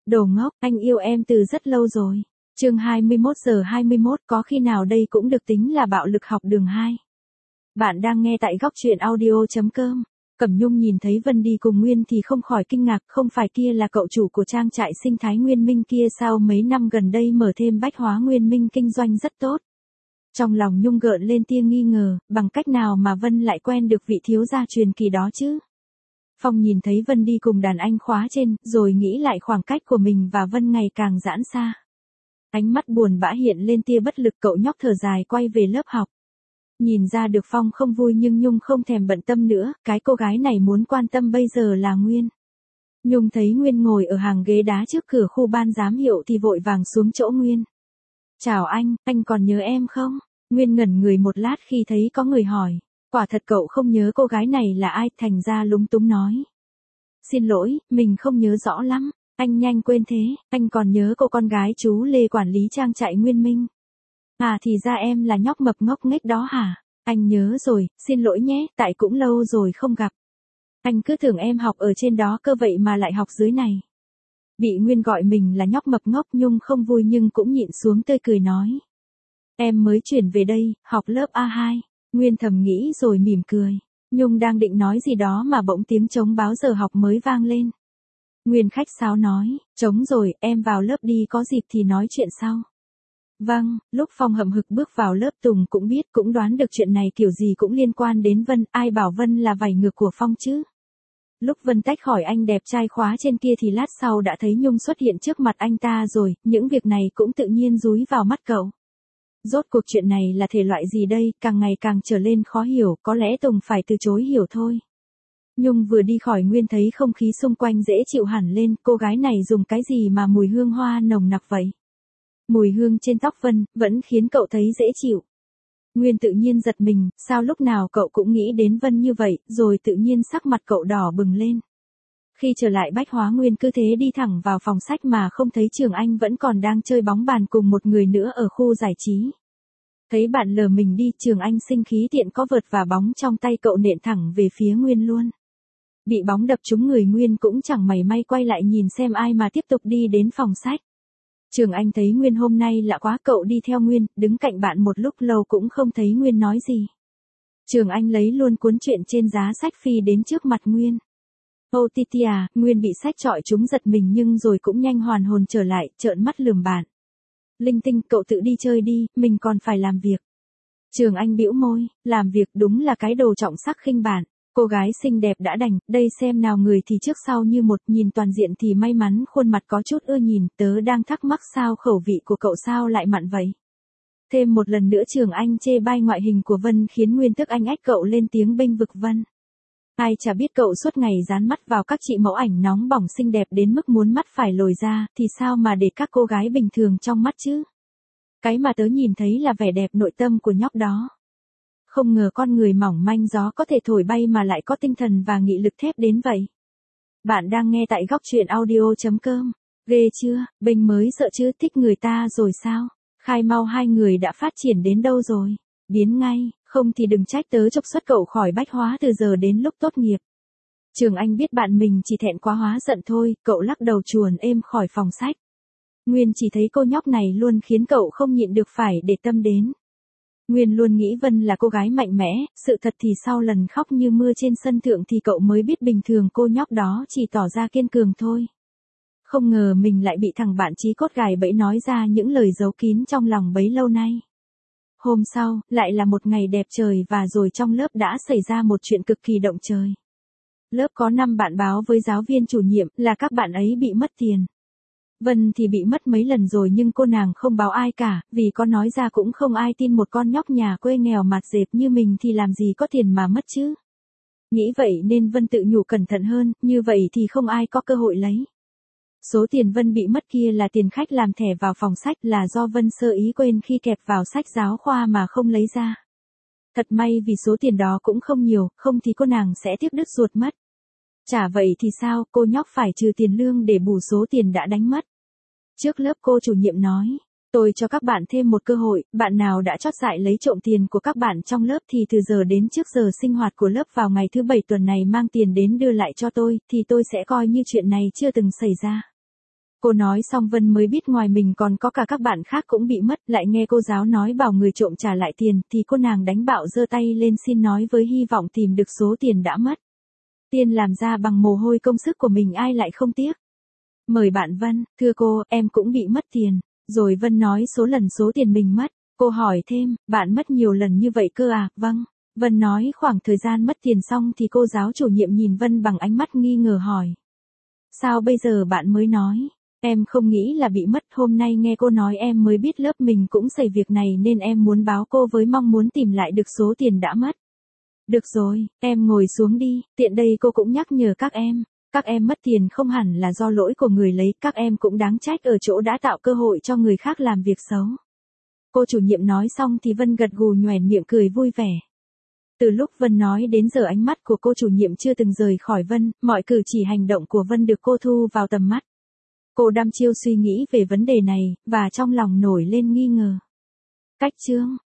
Đồ ngốc, anh yêu em từ rất lâu rồi. Chương 21:21, có khi nào đây cũng được tính là bạo lực học đường 2. Bạn đang nghe tại góc truyện audio.com. Cẩm Nhung nhìn thấy Vân đi cùng Nguyên thì không khỏi kinh ngạc, không phải kia là cậu chủ của trang trại sinh thái Nguyên Minh kia sao mấy năm gần đây mở thêm bách hóa Nguyên Minh kinh doanh rất tốt. Trong lòng Nhung gợn lên tia nghi ngờ, bằng cách nào mà Vân lại quen được vị thiếu gia truyền kỳ đó chứ? Phong nhìn thấy Vân đi cùng đàn anh khóa trên, rồi nghĩ lại khoảng cách của mình và Vân ngày càng giãn xa. Ánh mắt buồn bã hiện lên tia bất lực, cậu nhóc thở dài quay về lớp học. Nhìn ra được Phong không vui nhưng Nhung không thèm bận tâm nữa, cái cô gái này muốn quan tâm bây giờ là Nguyên. Nhung thấy Nguyên ngồi ở hàng ghế đá trước cửa khu ban giám hiệu thì vội vàng xuống chỗ Nguyên. Chào anh còn nhớ em không? Nguyên ngẩn người một lát khi thấy có người hỏi. Quả thật cậu không nhớ cô gái này là ai, thành ra lúng túng nói. Xin lỗi, mình không nhớ rõ lắm. Anh nhanh quên thế, anh còn nhớ cô con gái chú Lê quản lý trang trại Nguyên Minh. À thì ra em là nhóc mập ngốc nghếch đó hả? Anh nhớ rồi, xin lỗi nhé, tại cũng lâu rồi không gặp. Anh cứ tưởng em học ở trên đó cơ vậy mà lại học dưới này. Bị Nguyên gọi mình là nhóc mập ngốc, Nhung không vui nhưng cũng nhịn xuống tươi cười nói. Em mới chuyển về đây, học lớp A2. Nguyên thầm nghĩ rồi mỉm cười. Nhung đang định nói gì đó mà bỗng tiếng trống báo giờ học mới vang lên. Nguyên khách sáo nói, trống rồi, em vào lớp đi, có dịp thì nói chuyện sau. Vâng, lúc Phong hậm hực bước vào lớp Tùng cũng biết, cũng đoán được chuyện này kiểu gì cũng liên quan đến Vân, ai bảo Vân là vảy ngược của Phong chứ. Lúc Vân tách khỏi anh đẹp trai khóa trên kia thì lát sau đã thấy Nhung xuất hiện trước mặt anh ta rồi, những việc này cũng tự nhiên dúi vào mắt cậu. Rốt cuộc chuyện này là thể loại gì đây, càng ngày càng trở lên khó hiểu, có lẽ Tùng phải từ chối hiểu thôi. Nhung vừa đi khỏi Nguyên thấy không khí xung quanh dễ chịu hẳn lên, cô gái này dùng cái gì mà mùi hương hoa nồng nặc vậy? Mùi hương trên tóc Vân, vẫn khiến cậu thấy dễ chịu. Nguyên tự nhiên giật mình, sao lúc nào cậu cũng nghĩ đến Vân như vậy, rồi tự nhiên sắc mặt cậu đỏ bừng lên. Khi trở lại bách hóa Nguyên cứ thế đi thẳng vào phòng sách mà không thấy Trường Anh vẫn còn đang chơi bóng bàn cùng một người nữa ở khu giải trí. Thấy bạn lờ mình đi, Trường Anh sinh khí tiện có vợt và bóng trong tay cậu nện thẳng về phía Nguyên luôn. Bị bóng đập trúng người, Nguyên cũng chẳng mảy may quay lại nhìn xem ai mà tiếp tục đi đến phòng sách. Trường Anh thấy Nguyên hôm nay lạ quá, cậu đi theo Nguyên, đứng cạnh bạn một lúc lâu cũng không thấy Nguyên nói gì. Trường Anh lấy luôn cuốn truyện trên giá sách phi đến trước mặt Nguyên. Ô Titi à, Nguyên bị sách chọi trúng giật mình nhưng rồi cũng nhanh hoàn hồn trở lại, trợn mắt lườm bạn. Linh tinh, cậu tự đi chơi đi, mình còn phải làm việc. Trường Anh bĩu môi, làm việc đúng là cái đồ trọng sắc khinh bạn. Cô gái xinh đẹp đã đành, đây xem nào, người thì trước sau như một, nhìn toàn diện thì may mắn, khuôn mặt có chút ưa nhìn, tớ đang thắc mắc sao khẩu vị của cậu sao lại mặn vậy. Thêm một lần nữa Trường Anh chê bai ngoại hình của Vân khiến Nguyên tức anh ách cậu lên tiếng bênh vực Vân. Ai chả biết cậu suốt ngày dán mắt vào các chị mẫu ảnh nóng bỏng xinh đẹp đến mức muốn mắt phải lồi ra, thì sao mà để các cô gái bình thường trong mắt chứ. Cái mà tớ nhìn thấy là vẻ đẹp nội tâm của nhóc đó. Không ngờ con người mỏng manh gió có thể thổi bay mà lại có tinh thần và nghị lực thép đến vậy. Bạn đang nghe tại góc truyện audio.com. Ghê chưa, bênh mới sợ chứ, thích người ta rồi sao? Khai mau, hai người đã phát triển đến đâu rồi? Biến ngay, không thì đừng trách tớ trục xuất cậu khỏi bách hóa từ giờ đến lúc tốt nghiệp. Trường Anh biết bạn mình chỉ thẹn quá hóa giận thôi, cậu lắc đầu chuồn êm khỏi phòng sách. Nguyên chỉ thấy cô nhóc này luôn khiến cậu không nhịn được phải để tâm đến. Nguyên luôn nghĩ Vân là cô gái mạnh mẽ, sự thật thì sau lần khóc như mưa trên sân thượng thì cậu mới biết bình thường cô nhóc đó chỉ tỏ ra kiên cường thôi. Không ngờ mình lại bị thằng bạn chí cốt gài bẫy nói ra những lời giấu kín trong lòng bấy lâu nay. Hôm sau, lại là một ngày đẹp trời và rồi trong lớp đã xảy ra một chuyện cực kỳ động trời. Lớp có 5 bạn báo với giáo viên chủ nhiệm là các bạn ấy bị mất tiền. Vân thì bị mất mấy lần rồi nhưng cô nàng không báo ai cả, vì có nói ra cũng không ai tin, một con nhóc nhà quê nghèo mặt dẹp như mình thì làm gì có tiền mà mất chứ. Nghĩ vậy nên Vân tự nhủ cẩn thận hơn, như vậy thì không ai có cơ hội lấy. Số tiền Vân bị mất kia là tiền khách làm thẻ vào phòng sách, là do Vân sơ ý quên khi kẹp vào sách giáo khoa mà không lấy ra. Thật may vì số tiền đó cũng không nhiều, không thì cô nàng sẽ tiếc đứt ruột mất. Chả vậy thì sao, cô nhóc phải trừ tiền lương để bù số tiền đã đánh mất. Trước lớp cô chủ nhiệm nói, tôi cho các bạn thêm một cơ hội, bạn nào đã chót dại lấy trộm tiền của các bạn trong lớp thì từ giờ đến trước giờ sinh hoạt của lớp vào ngày thứ 7 tuần này mang tiền đến đưa lại cho tôi, thì tôi sẽ coi như chuyện này chưa từng xảy ra. Cô nói xong Vân mới biết ngoài mình còn có cả các bạn khác cũng bị mất, lại nghe cô giáo nói bảo người trộm trả lại tiền, thì cô nàng đánh bạo giơ tay lên xin nói với hy vọng tìm được số tiền đã mất. Tiền làm ra bằng mồ hôi công sức của mình ai lại không tiếc. Mời bạn Vân, thưa cô, em cũng bị mất tiền. Rồi Vân nói số tiền mình mất. Cô hỏi thêm, bạn mất nhiều lần như vậy cơ à? Vâng. Vân nói khoảng thời gian mất tiền xong thì cô giáo chủ nhiệm nhìn Vân bằng ánh mắt nghi ngờ hỏi. Sao bây giờ bạn mới nói? Em không nghĩ là bị mất, hôm nay nghe cô nói em mới biết lớp mình cũng xảy việc này nên em muốn báo cô với mong muốn tìm lại được số tiền đã mất. Được rồi, em ngồi xuống đi, tiện đây cô cũng nhắc nhở các em. Các em mất tiền không hẳn là do lỗi của người lấy, các em cũng đáng trách ở chỗ đã tạo cơ hội cho người khác làm việc xấu. Cô chủ nhiệm nói xong thì Vân gật gù nhoẻn miệng cười vui vẻ. Từ lúc Vân nói đến giờ ánh mắt của cô chủ nhiệm chưa từng rời khỏi Vân, mọi cử chỉ hành động của Vân được cô thu vào tầm mắt. Cô đăm chiêu suy nghĩ về vấn đề này, và trong lòng nổi lên nghi ngờ. Cách chương